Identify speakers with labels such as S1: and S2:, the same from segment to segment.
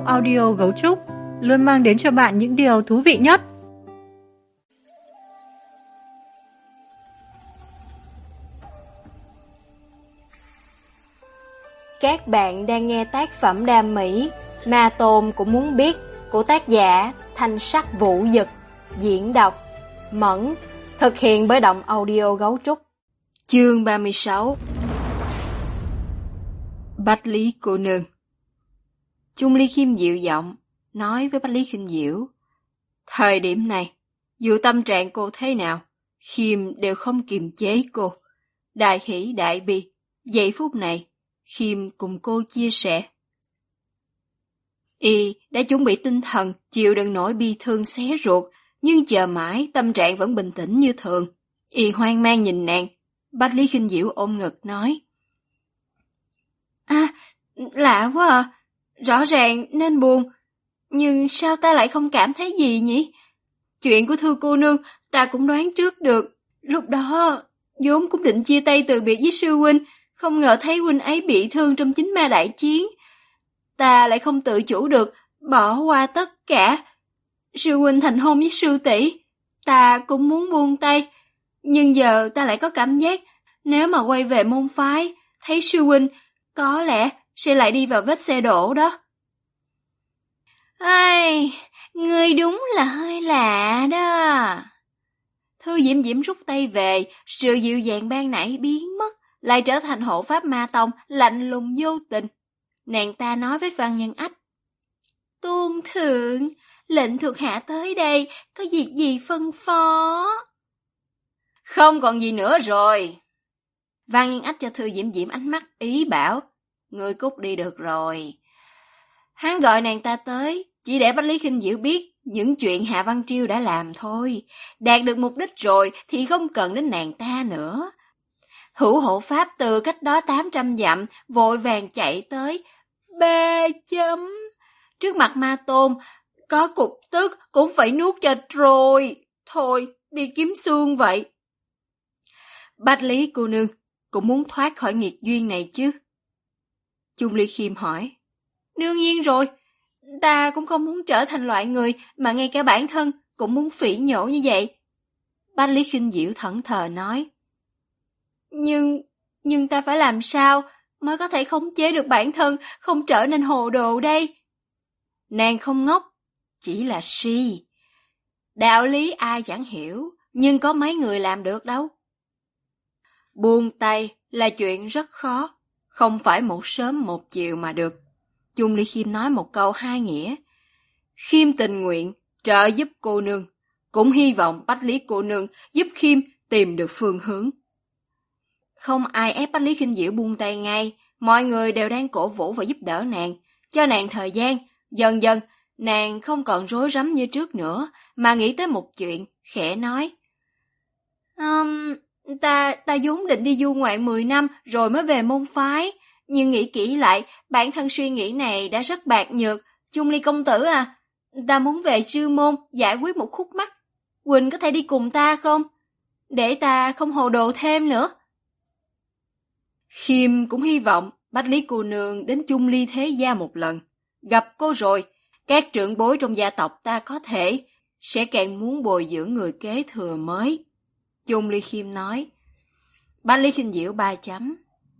S1: audio Gấu Trúc luôn mang đến cho bạn những điều thú vị nhất.
S2: Các bạn đang nghe tác phẩm đam mỹ Ma Tôn Cũng Muốn Biết của tác giả Thanh Sắc Vũ Dực, diễn đọc Mẫn, thực hiện bởi Động Audio Gấu Trúc. Chương 36. Bách Lý cô nương. Chung Ly Khiêm dịu giọng nói với Bách Lý Khinh Diễu: thời điểm này, dù tâm trạng cô thế nào, Khiêm đều không kiềm chế cô. Đại hỷ đại bi, giây phút này Khiêm cùng cô chia sẻ. Y đã chuẩn bị tinh thần chịu đựng nỗi bi thương xé ruột, nhưng chờ mãi tâm trạng vẫn bình tĩnh như thường. Y hoang mang nhìn nàng. Bách Lý Khinh Diễu ôm ngực nói: lạ quá à, rõ ràng nên buồn, nhưng sao ta lại không cảm thấy gì nhỉ? Chuyện của Thư cô nương ta cũng đoán trước được, lúc đó vốn cũng định chia tay từ biệt với sư huynh, không ngờ thấy huynh ấy bị thương trong chính ma đại chiến. Ta lại không tự chủ được, bỏ qua tất cả. Sư huynh thành hôn với sư tỷ, ta cũng muốn buông tay, nhưng giờ ta lại có cảm giác nếu mà quay về môn phái, thấy sư huynh có lẽ sẽ lại đi vào vết xe đổ đó. Ai, ngươi đúng là hơi lạ đó. Thư Diễm Diễm rút tay về, sự dịu dàng ban nãy biến mất, lại trở thành hộ pháp ma tông lạnh lùng vô tình. Nàng ta nói với Văn Nhân Ách: tôn thượng, lệnh thuộc hạ tới đây, có việc gì phân phó? Không còn gì nữa rồi. Văn Nhân Ách cho Thư Diễm Diễm ánh mắt ý bảo: ngươi cút đi được rồi. Hắn gọi nàng ta tới, chỉ để Bách Lý Khinh Diễu biết những chuyện Hạ Văn Triêu đã làm thôi. Đạt được mục đích rồi thì không cần đến nàng ta nữa. Hữu hộ pháp từ cách đó 800 dặm vội vàng chạy tới. 3 chấm. Trước mặt Ma Tôn, có cục tức cũng phải nuốt cho rồi. Thôi, đi kiếm xương vậy. Bách Lý cô nương cũng muốn thoát khỏi nghiệt duyên này chứ? Chung Ly Khiêm hỏi. Đương nhiên rồi, ta cũng không muốn trở thành loại người mà ngay cả bản thân cũng muốn phỉ nhổ như vậy. Bách Lý Khinh Diễu thẫn thờ nói. Nhưng ta phải làm sao mới có thể khống chế được bản thân, không trở nên hồ đồ đây? Nàng không ngốc, chỉ là si. Đạo lý ai chẳng hiểu, nhưng có mấy người làm được đâu. Buông tay là chuyện rất khó, không phải một sớm một chiều mà được. Chung Ly Khiêm nói một câu hai nghĩa. Khiêm tình nguyện trợ giúp cô nương, cũng hy vọng Bách Lý cô nương giúp Khiêm tìm được phương hướng. Không ai ép Bách Lý Khinh Diễu buông tay ngay, mọi người đều đang cổ vũ và giúp đỡ nàng, cho nàng thời gian. Dần dần, nàng không còn rối rắm như trước nữa, mà nghĩ tới một chuyện, khẽ nói. Ta vốn định đi du ngoạn 10 năm rồi mới về môn phái, nhưng nghĩ kỹ lại, bản thân suy nghĩ này đã rất bạc nhược. Chung Ly công tử à, ta muốn về sư môn giải quyết một khúc mắc. Quỳnh có thể đi cùng ta không? Để ta không hồ đồ thêm nữa. Khiêm cũng hy vọng Bách Lý cô nương đến Chung Ly thế gia một lần. Gặp cô rồi, các trưởng bối trong gia tộc ta có thể sẽ càng muốn bồi dưỡng người kế thừa mới. Chung Ly Khiêm nói. Bách Lý Khinh Diễu 3 chấm.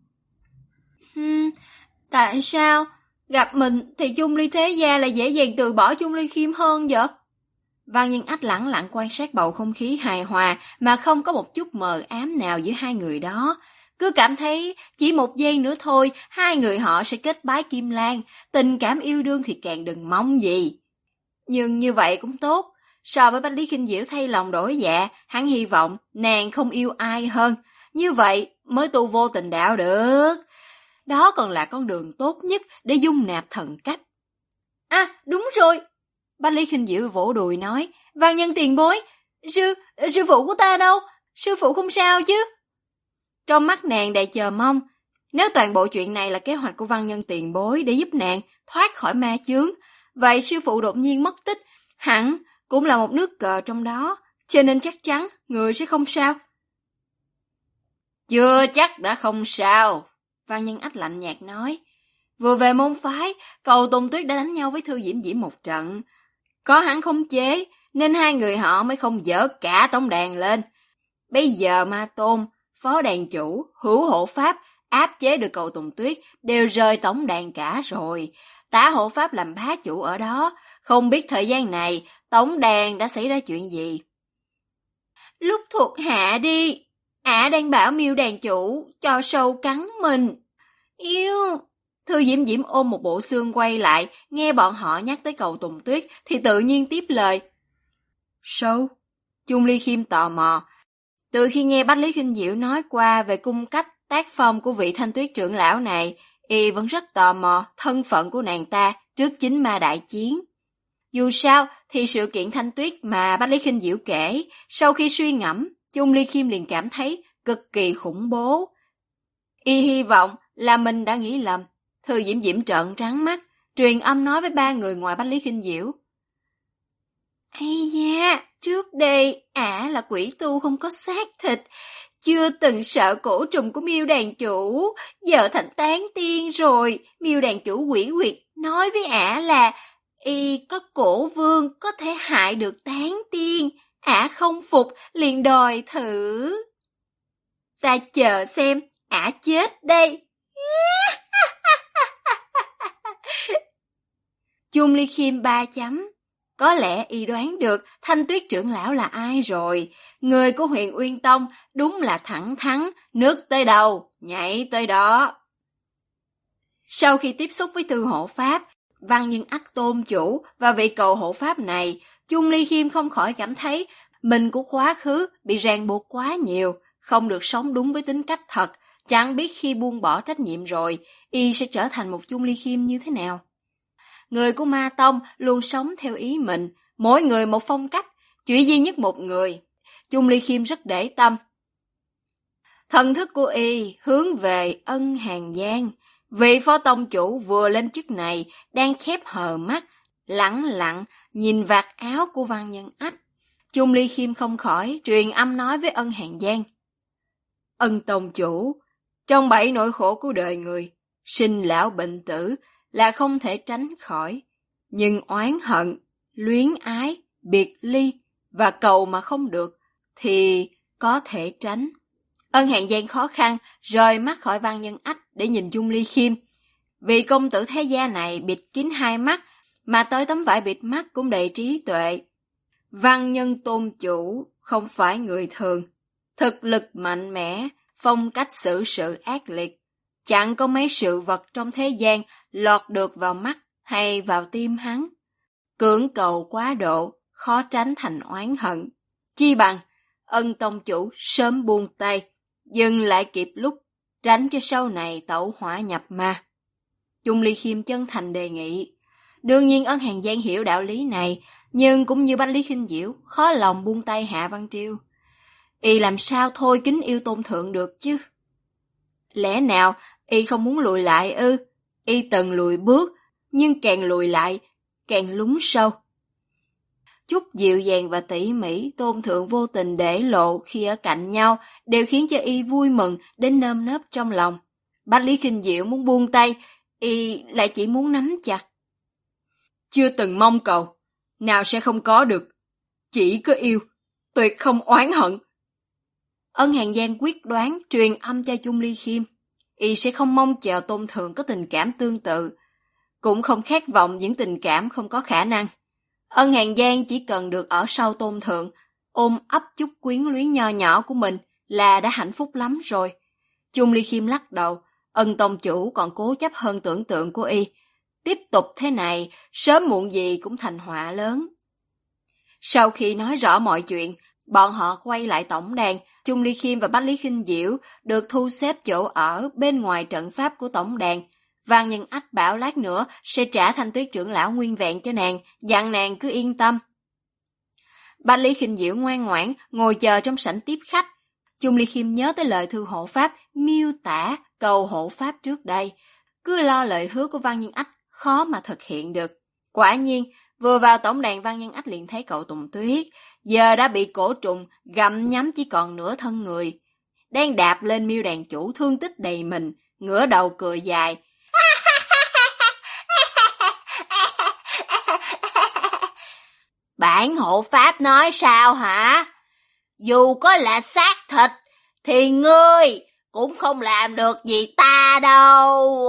S2: Tại sao gặp mình thì Chung Ly thế gia lại dễ dàng từ bỏ Chung Ly Khiêm hơn vậy? Văn Nhân Ách lẳng lặng quan sát bầu không khí hài hòa mà không có một chút mờ ám nào giữa hai người đó. Cứ cảm thấy chỉ một giây nữa thôi, hai người họ sẽ kết bái kim lan, tình cảm yêu đương thì càng đừng mong gì. Nhưng như vậy cũng tốt, so với Bách Lý Khinh Diễu thay lòng đổi dạ, hắn hy vọng nàng không yêu ai hơn, như vậy mới tu vô tình đạo được. Đó còn là con đường tốt nhất để dung nạp thần cách. Đúng rồi, Bách Lý Khinh Diễu vỗ đùi nói. Văn Nhân tiền bối, sư phụ của ta đâu? Sư phụ không sao chứ? Trong mắt nàng đầy chờ mong. Nếu toàn bộ chuyện này là kế hoạch của Văn Nhân tiền bối để giúp nàng thoát khỏi ma chướng, vậy sư phụ đột nhiên mất tích, hẳn cũng là một nước cờ trong đó, cho nên chắc chắn người sẽ không sao. Chưa chắc đã không sao, Văn Nhân Ách lạnh nhạt nói. Vừa về môn phái, Cầu Tùng Tuyết đã đánh nhau với Thư Diễm Diễm một trận. Có hắn khống chế, nên hai người họ mới không dỡ cả tổng đàn lên. Bây giờ Ma Tôn, phó đàn chủ, hữu hộ pháp, áp chế được Cầu Tùng Tuyết, đều rời tổng đàn cả rồi. Tả hộ pháp làm bá chủ ở đó, không biết thời gian này, tổng đàn đã xảy ra chuyện gì. Lúc thuộc hạ đi, ả đang bảo Miêu đàn chủ cho sâu cắn mình. Yêu... Thư Diễm Diễm ôm một bộ xương quay lại, nghe bọn họ nhắc tới Cầu Tùng Tuyết thì tự nhiên tiếp lời. Sâu? Chung Ly Khiêm tò mò. Từ khi nghe Bách Lý Khinh Diệu nói qua về cung cách tác phong của vị Thanh Tuyết trưởng lão này, y vẫn rất tò mò thân phận của nàng ta trước chính ma đại chiến. Dù sao thì sự kiện Thanh Tuyết mà Bách Lý Khinh Diệu kể, sau khi suy ngẫm, Chung Ly Khiêm liền cảm thấy cực kỳ khủng bố. Y hy vọng là mình đã nghĩ lầm. Thư Diễm Diễm trợn trắng mắt, truyền âm nói với ba người ngoài Bách Lý Khinh Diệu. Ây da, trước đây ả là quỷ tu không có xác thịt, chưa từng sợ cổ trùng của Miêu đàn chủ, giờ thành tán tiên rồi. Miêu đàn chủ quỷ quyệt nói với ả là y có cổ vương có thể hại được tán tiên, ả không phục liền đòi thử. Ta chờ xem ả chết đây. Chung Ly Khiêm 3 chấm. Có lẽ y đoán được Thanh Tuyết trưởng lão là ai rồi. Người của Huyền Uyên Tông đúng là thẳng thắn, nước tới đâu, nhảy tới đó. Sau khi tiếp xúc với Tư hộ pháp, Văn Nhân Ách tôn chủ và vị Cầu hộ pháp này, Chung Ly Khiêm không khỏi cảm thấy mình của quá khứ bị ràng buộc quá nhiều, không được sống đúng với tính cách thật, chẳng biết khi buông bỏ trách nhiệm rồi, y sẽ trở thành một Chung Ly Khiêm như thế nào. Người của Ma Tông luôn sống theo ý mình, mỗi người một phong cách, chỉ duy nhất một người. Chung Ly Khiêm rất để tâm. Thần thức của y hướng về Ân Hàn Giang. Vị phó tông chủ vừa lên chức này đang khép hờ mắt, lẳng lặng nhìn vạt áo của Văn Nhân Ách. Chung Ly Khiêm không khỏi truyền âm nói với Ân Hàn Giang. Ân tông chủ, trong 7 nỗi khổ của đời người, sinh lão bệnh tử là không thể tránh khỏi, nhưng oán hận, luyến ái, biệt ly và cầu mà không được thì có thể tránh. Ân Hàn Giang khó khăn rời mắt khỏi Văn Nhân Ách để nhìn Chung Ly Khiêm. Vị công tử thế gia này bịt kín hai mắt, mà tới tấm vải bịt mắt cũng đầy trí tuệ. Văn Nhân tôn chủ không phải người thường, thực lực mạnh mẽ, phong cách xử sự ác liệt. Chẳng có mấy sự vật trong thế gian lọt được vào mắt hay vào tim hắn. Cưỡng cầu quá độ, khó tránh thành oán hận. Chi bằng, Ân tông chủ sớm buông tay, dừng lại kịp lúc, tránh cho sau này tẩu hỏa nhập ma. Chung Ly Khiêm chân thành đề nghị. Đương nhiên Ân Hàn Giang hiểu đạo lý này, nhưng cũng như Bách Lý Khinh Diệu, khó lòng buông tay Hạ Văn Triêu. Y làm sao thôi kính yêu tôn thượng được chứ? Lẽ nào y không muốn lùi lại ư? Y từng lùi bước, nhưng càng lùi lại, càng lún sâu. Chút dịu dàng và tỉ mỉ tôn thượng vô tình để lộ khi ở cạnh nhau đều khiến cho y vui mừng đến nơm nớp trong lòng. Bách Lý Khinh Diệu muốn buông tay, y lại chỉ muốn nắm chặt. Chưa từng mong cầu, nào sẽ không có được. Chỉ có yêu, tuyệt không oán hận. Ân Hàn Giang quyết đoán truyền âm cho Chung Ly Khiêm. Y sẽ không mong chờ tôn thượng có tình cảm tương tự, cũng không khát vọng những tình cảm không có khả năng. Ân Hàn Giang chỉ cần được ở sau tôn thượng, ôm ấp chút quyến luyến nho nhỏ của mình là đã hạnh phúc lắm rồi. Chung Ly Khiêm lắc đầu, Ân tông chủ còn cố chấp hơn tưởng tượng của y. Tiếp tục thế này, sớm muộn gì cũng thành họa lớn. Sau khi nói rõ mọi chuyện, bọn họ quay lại tổng đàn. Chung Ly Khiêm và Bách Lý Khinh Diệu được thu xếp chỗ ở bên ngoài trận pháp của tổng đàn. Văn Nhân Ách bảo lát nữa sẽ trả Thanh Tuyết trưởng lão nguyên vẹn cho nàng, dặn nàng cứ yên tâm. Bách Lý Khinh Diệu ngoan ngoãn ngồi chờ trong sảnh tiếp khách. Chung Ly Khiêm nhớ tới lời thư hộ pháp miêu tả cầu hộ pháp trước đây, cứ lo lời hứa của Văn Nhân Ách khó mà thực hiện được. Quả nhiên, vừa vào tổng đàn Văn Nhân Ách liền thấy cậu Tùng Tuyết, giờ đã bị cổ trùng gặm nhấm chỉ còn nửa thân người. Đang đạp lên Miêu đàn chủ thương tích đầy mình, ngửa đầu cười dài. Bản hộ pháp nói sao hả? Dù có là xác thịt, thì ngươi cũng không làm được gì ta đâu.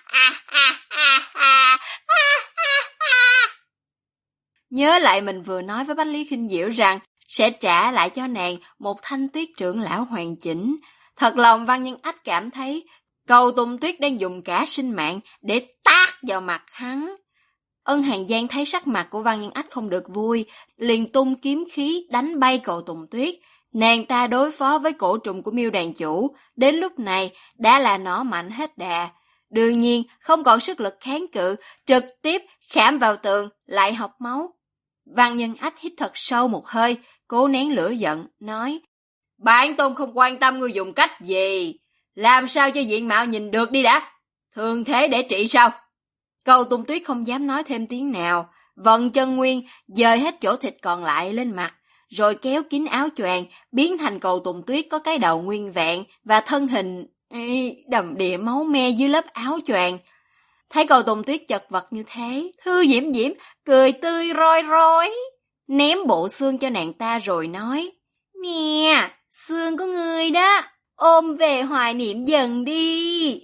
S2: Nhớ lại mình vừa nói với Bách Lý Khinh Diệu rằng sẽ trả lại cho nàng một thanh tuyết trưởng lão hoàn chỉnh. Thật lòng Văn Nhân Ách cảm thấy Cầu Tùng Tuyết đang dùng cả sinh mạng để tát vào mặt hắn. Ân Hàn Giang thấy sắc mặt của Văn Nhân Ách không được vui, liền tung kiếm khí đánh bay Cầu Tùng Tuyết. Nàng ta đối phó với cổ trùng của Miêu đàn chủ, đến lúc này đã là nỏ mạnh hết đà. Đương nhiên không còn sức lực kháng cự, trực tiếp khảm vào tường, lại học máu. Văn Nhân Ách hít thật sâu một hơi, cố nén lửa giận, nói: Bản tôn không quan tâm ngươi dùng cách gì, làm sao cho diện mạo nhìn được đi đã, thường thế để trị sao? Cầu Tùng Tuyết không dám nói thêm tiếng nào, vận chân nguyên dời hết chỗ thịt còn lại lên mặt, rồi kéo kín áo choàng, biến thành Cầu Tùng Tuyết có cái đầu nguyên vẹn và thân hình đầm đìa máu me dưới lớp áo choàng. Thấy Cầu Tùng Tuyết chật vật như thế, Thư Diễm Diễm cười tươi roi rói, ném bộ xương cho nàng ta rồi nói: Nè, xương của ngươi đó, ôm về hoài niệm dần đi.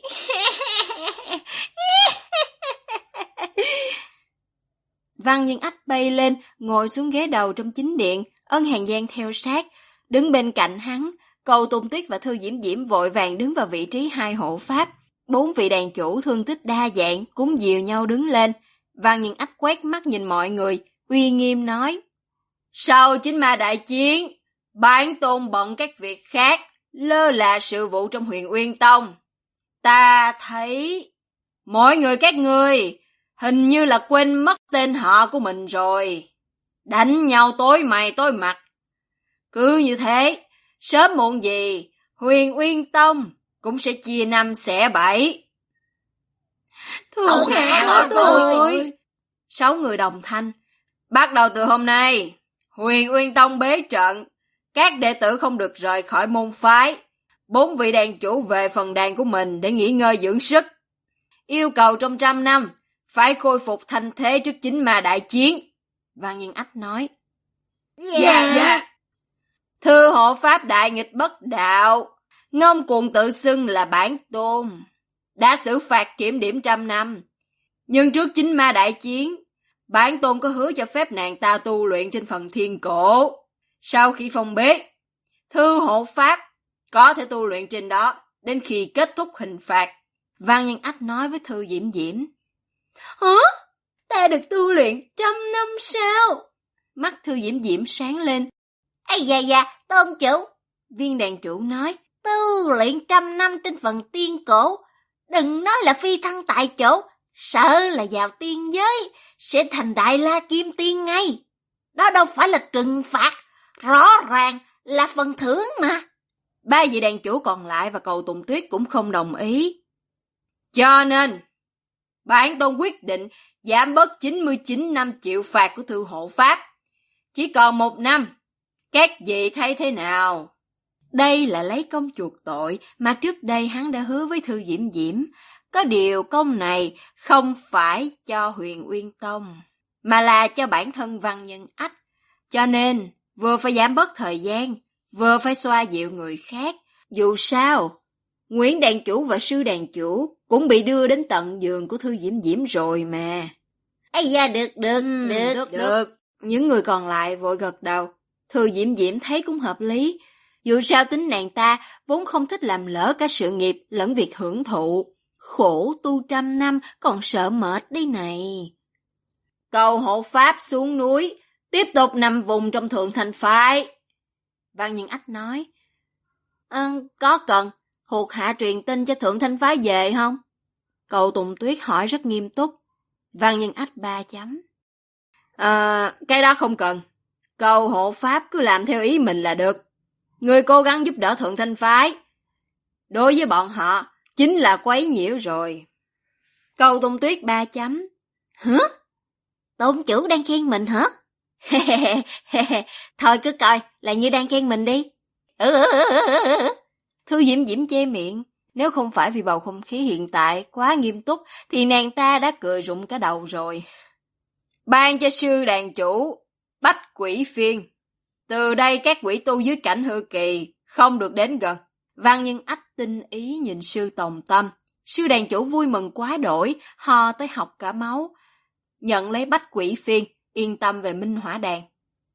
S2: Văn Nhân Ách bay lên, ngồi xuống ghế đầu trong chính điện, Ân Hàn Giang theo sát, đứng bên cạnh hắn. Cầu Tùng Tuyết và Thư Diễm Diễm vội vàng đứng vào vị trí hai hộ pháp. 4 vị đàn chủ thương tích đa dạng cúng dìu nhau đứng lên. Văn Nhân Ách quét mắt nhìn mọi người, uy nghiêm nói: Sau chính ma đại chiến, bản tôn bận các việc khác, lơ là sự vụ trong Huyền Uyên Tông. Ta thấy mỗi người các ngươi hình như là quên mất tên họ của mình rồi. Đánh nhau tối mày tối mặt. Cứ như thế, sớm muộn gì, Huyền Uyên Tông cũng sẽ chia 5 xẻ 7. Thuộc hạ có tội. 6 người đồng thanh. Bắt đầu từ hôm nay, Huyền Uyên Tông bế trận, các đệ tử không được rời khỏi môn phái. 4 vị đàn chủ về phần đàn của mình để nghỉ ngơi dưỡng sức. Yêu cầu trong 100 năm phải khôi phục thanh thế trước chính ma đại chiến. Văn Nhân Ách nói: Dạ. Thư hộ pháp đại nghịch bất đạo, ngông cuồng tự xưng là bản tôn, đã xử phạt kiểm điểm 100 năm. Nhưng trước chính ma đại chiến, bản tôn có hứa cho phép nàng ta tu luyện trên phần thiên cổ. Sau khi phong bế, thư hộ pháp có thể tu luyện trên đó đến khi kết thúc hình phạt. Văn Nhân Ách nói với Thư Diễm Diễm: Hả? Ta được tu luyện 100 năm sao? Mắt Thư Diễm Diễm sáng lên. Ây da, tôn chủ. Viên đàn chủ nói: Tu luyện 100 năm trên phần tiên cổ, đừng nói là phi thăng tại chỗ, sợ là vào tiên giới sẽ thành Đại La Kim Tiên ngay. Đó đâu phải là trừng phạt, rõ ràng là phần thưởng mà. 3 vị đàn chủ còn lại và Cầu Tùng Tuyết cũng không đồng ý. Cho nên, bản tôn quyết định giảm bớt 99 năm chịu phạt của thư hộ pháp. Chỉ còn 1 năm, các vị thấy thế nào? Đây là lấy công chuộc tội mà trước đây hắn đã hứa với Thư Diễm Diễm. Có điều công này không phải cho Huyền Uyên Tông, mà là cho bản thân Văn Nhân Ách. Cho nên, vừa phải giảm bớt thời gian, vừa phải xoa dịu người khác. Dù sao, Nguyễn đàn chủ và Sư đàn chủ cũng bị đưa đến tận giường của Thư Diễm Diễm rồi mà. Ây da, được. Những người còn lại vội gật đầu. Thư Diễm Diễm thấy cũng hợp lý. Dù sao tính nàng ta vốn không thích làm lỡ cả sự nghiệp lẫn việc hưởng thụ. Khổ tu 100 năm còn sợ mệt đây này. Cầu hộ pháp xuống núi, tiếp tục nằm vùng trong Thượng Thành phái. Văn Nhân Ách nói: Có cần thuộc hạ truyền tin cho Thượng Thanh phái về không? Cầu Tùng Tuyết hỏi rất nghiêm túc. Văn Nhân Ách 3 chấm. Cái đó không cần. Cầu hộ pháp cứ làm theo ý mình là được. Người cố gắng giúp đỡ Thượng Thanh phái, đối với bọn họ chính là quấy nhiễu rồi. Cầu Tùng Tuyết 3 chấm. Hả? Tôn chủ đang khen mình hả? Thôi cứ coi là như đang khen mình đi. Thư Diễm Diễm chê miệng. Nếu không phải vì bầu không khí hiện tại quá nghiêm túc thì nàng ta đã cười rụng cả đầu rồi. Ban cho Sư đàn chủ Bách quỷ phiên. Từ đây các quỷ tu dưới cảnh hư kỳ không được đến gần. Văn Nhân Ách tinh ý nhìn sư Tòng Tâm. Sư đàn chủ vui mừng quá đổi, ho tới học cả máu. Nhận lấy bách quỷ phiên, yên tâm về Minh Hỏa đàn.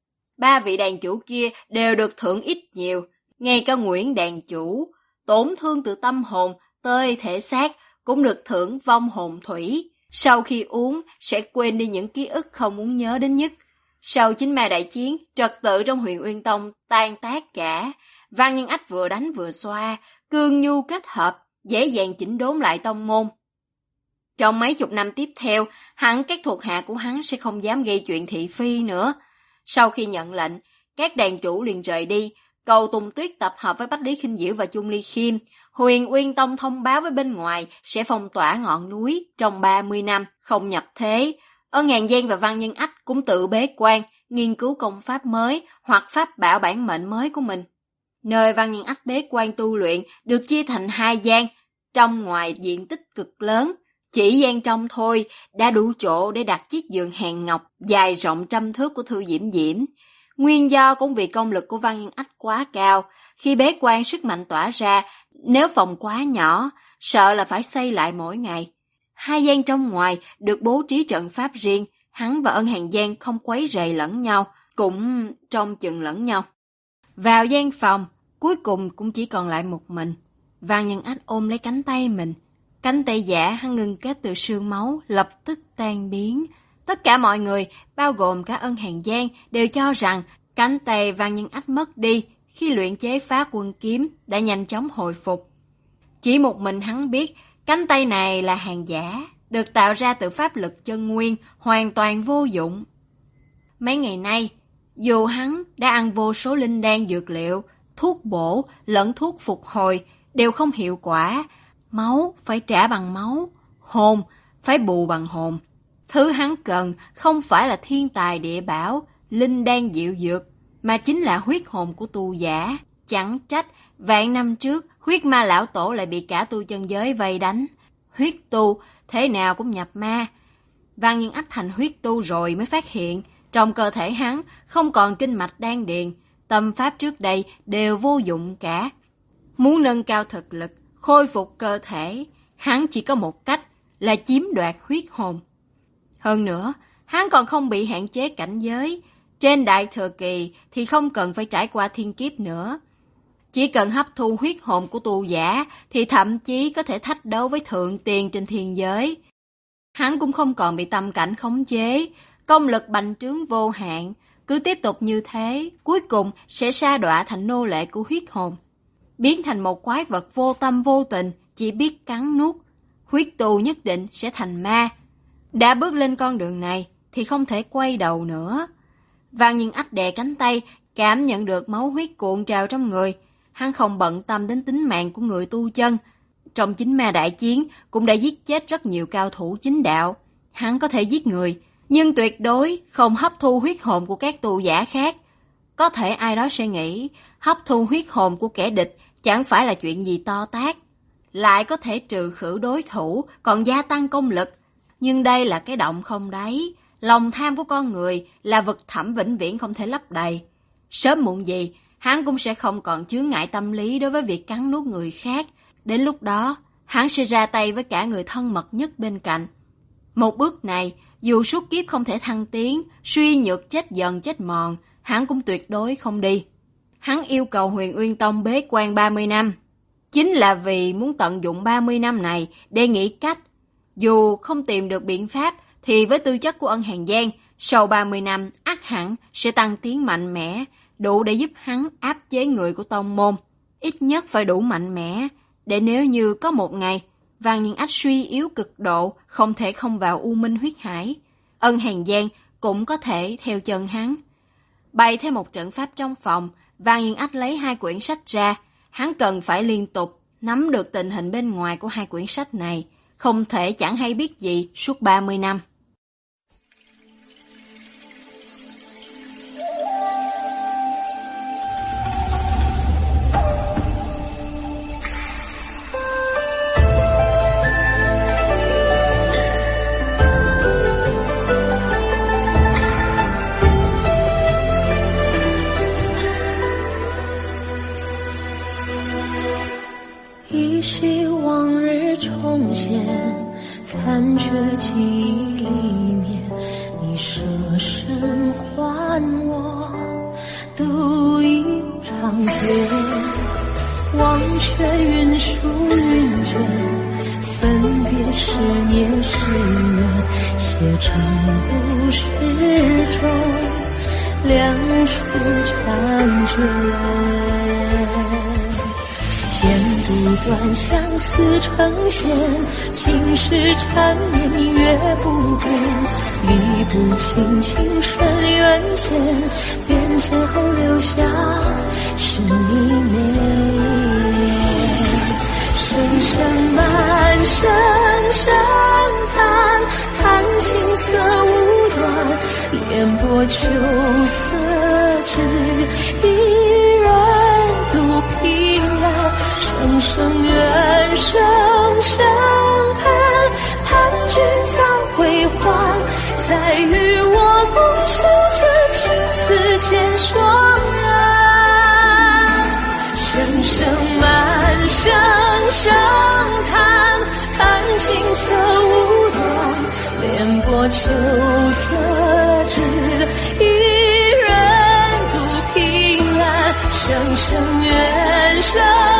S2: 3 vị đàn chủ kia đều được thưởng ít nhiều. Ngay cả Nguyễn đàn chủ, tổn thương từ tâm hồn tới thể xác, cũng được thưởng vong hồn thủy. Sau khi uống, sẽ quên đi những ký ức không muốn nhớ đến nhất. Sau chính ma đại chiến, trật tự trong Huyền Uyên Tông tan tác cả. Văn Nhân Ách vừa đánh vừa xoa, cương nhu kết hợp, dễ dàng chỉnh đốn lại tông môn. Trong mấy chục năm tiếp theo, hẳn các thuộc hạ của hắn sẽ không dám gây chuyện thị phi nữa. Sau khi nhận lệnh, các đàn chủ liền rời đi. Cầu Tùng Tuyết tập hợp với Bách Lý Khinh Diễu và Chung Ly Khiêm. Huyền Uyên Tông thông báo với bên ngoài sẽ phong tỏa ngọn núi trong 30 năm, không nhập thế. Ân Hàn Giang và Văn Nhân Ách cũng tự bế quan, nghiên cứu công pháp mới hoặc pháp bảo bản mệnh mới của mình. Nơi Văn Nhân Ách bế quan tu luyện được chia thành 2 gian, trong ngoài diện tích cực lớn. Chỉ gian trong thôi đã đủ chỗ để đặt chiếc giường hàn ngọc dài rộng 100 thước của Thư Diễm Diễm. Nguyên do cũng vì công lực của Văn Nhân Ách quá cao, khi bế quan sức mạnh tỏa ra, nếu phòng quá nhỏ, sợ là phải xây lại mỗi ngày. 2 gian trong ngoài được bố trí trận pháp riêng, hắn và Ân Hàn Giang không quấy rầy lẫn nhau, cũng trông chừng lẫn nhau. Vào gian phòng, cuối cùng cũng chỉ còn lại một mình. Văn Nhân Ách ôm lấy cánh tay mình. Cánh tay giả hắn ngưng kết từ xương máu lập tức tan biến. Tất cả mọi người, bao gồm cả Ân Hàn Giang, đều cho rằng cánh tay Văn Nhân Ách mất đi khi luyện chế Phá Quân kiếm đã nhanh chóng hồi phục. Chỉ một mình hắn biết cánh tay này là hàng giả, được tạo ra từ pháp lực chân nguyên, hoàn toàn vô dụng. Mấy ngày nay, dù hắn đã ăn vô số linh đan dược liệu, thuốc bổ lẫn thuốc phục hồi đều không hiệu quả. Máu phải trả bằng máu, hồn phải bù bằng hồn. Thứ hắn cần không phải là thiên tài địa bảo, linh đan diệu dược, mà chính là huyết hồn của tu giả. Chẳng trách vạn năm trước huyết ma lão tổ lại bị cả tu chân giới vây đánh. Huyết tu thế nào cũng nhập ma. Văn Nhân Ách thành huyết tu rồi mới phát hiện trong cơ thể hắn không còn kinh mạch đan điền, tâm pháp trước đây đều vô dụng cả. Muốn nâng cao thực lực, khôi phục cơ thể, hắn chỉ có một cách là chiếm đoạt huyết hồn. Hơn nữa, hắn còn không bị hạn chế cảnh giới. Trên đại thừa kỳ thì không cần phải trải qua thiên kiếp nữa. Chỉ cần hấp thu huyết hồn của tu giả thì thậm chí có thể thách đấu với thượng tiền trên thiên giới. Hắn cũng không còn bị tâm cảnh khống chế, công lực bành trướng vô hạn. Cứ tiếp tục như thế, cuối cùng sẽ sa đọa thành nô lệ của huyết hồn. Biến thành một quái vật vô tâm vô tình, chỉ biết cắn nuốt. Huyết tu nhất định sẽ thành ma. Đã bước lên con đường này thì không thể quay đầu nữa. Văn Nhân Ách đè cánh tay, cảm nhận được máu huyết cuộn trào trong người. Hắn không bận tâm đến tính mạng của người tu chân. Trong chính ma đại chiến cũng đã giết chết rất nhiều cao thủ chính đạo. Hắn có thể giết người, nhưng tuyệt đối không hấp thu huyết hồn của các tu giả khác. Có thể ai đó sẽ nghĩ hấp thu huyết hồn của kẻ địch chẳng phải là chuyện gì to tát, lại có thể trừ khử đối thủ, còn gia tăng công lực. Nhưng đây là cái động không đáy. Lòng tham của con người là vực thẳm vĩnh viễn không thể lấp đầy. Sớm muộn gì, hắn cũng sẽ không còn chướng ngại tâm lý đối với việc cắn nuốt người khác. Đến lúc đó, hắn sẽ ra tay với cả người thân mật nhất bên cạnh. Một bước này, dù suốt kiếp không thể thăng tiến, suy nhược chết dần chết mòn, hắn cũng tuyệt đối không đi. Hắn yêu cầu Huyền Uyên Tông bế quan 30 năm. Chính là vì muốn tận dụng 30 năm này để nghĩ cách. Dù không tìm được biện pháp, thì với tư chất của Ân Hàn Giang, sau 30 năm ắt hẳn sẽ tăng tiến mạnh mẽ, đủ để giúp hắn áp chế người của tông môn. Ít nhất phải đủ mạnh mẽ, để nếu như có một ngày, Văn Nhân Ách suy yếu cực độ, không thể không vào U Minh huyết hải, Ân Hàn Giang cũng có thể theo chân hắn. Bày thêm một trận pháp trong phòng, Văn Nhân Ách lấy 2 quyển sách ra. Hắn cần phải liên tục nắm được tình hình bên ngoài của 2 quyển sách này, không thể chẳng hay biết gì suốt 30 năm.
S3: 残缺记忆里面，你舍身还我独一长卷，忘却云舒云卷，分别是年是缘，写成故事中两处婵娟。剪不断，相思成线，情是缠绵月不变，理不清情深缘浅，变迁后留下是迷恋。声声满声声叹，叹青涩无端，烟波秋色只一人独凭栏。声声怨，声声恨，叹君早归还，再与我共守这情丝间双人。声声满，声声叹，叹青涩无端，莲波秋色只一人独凭栏。声声怨，声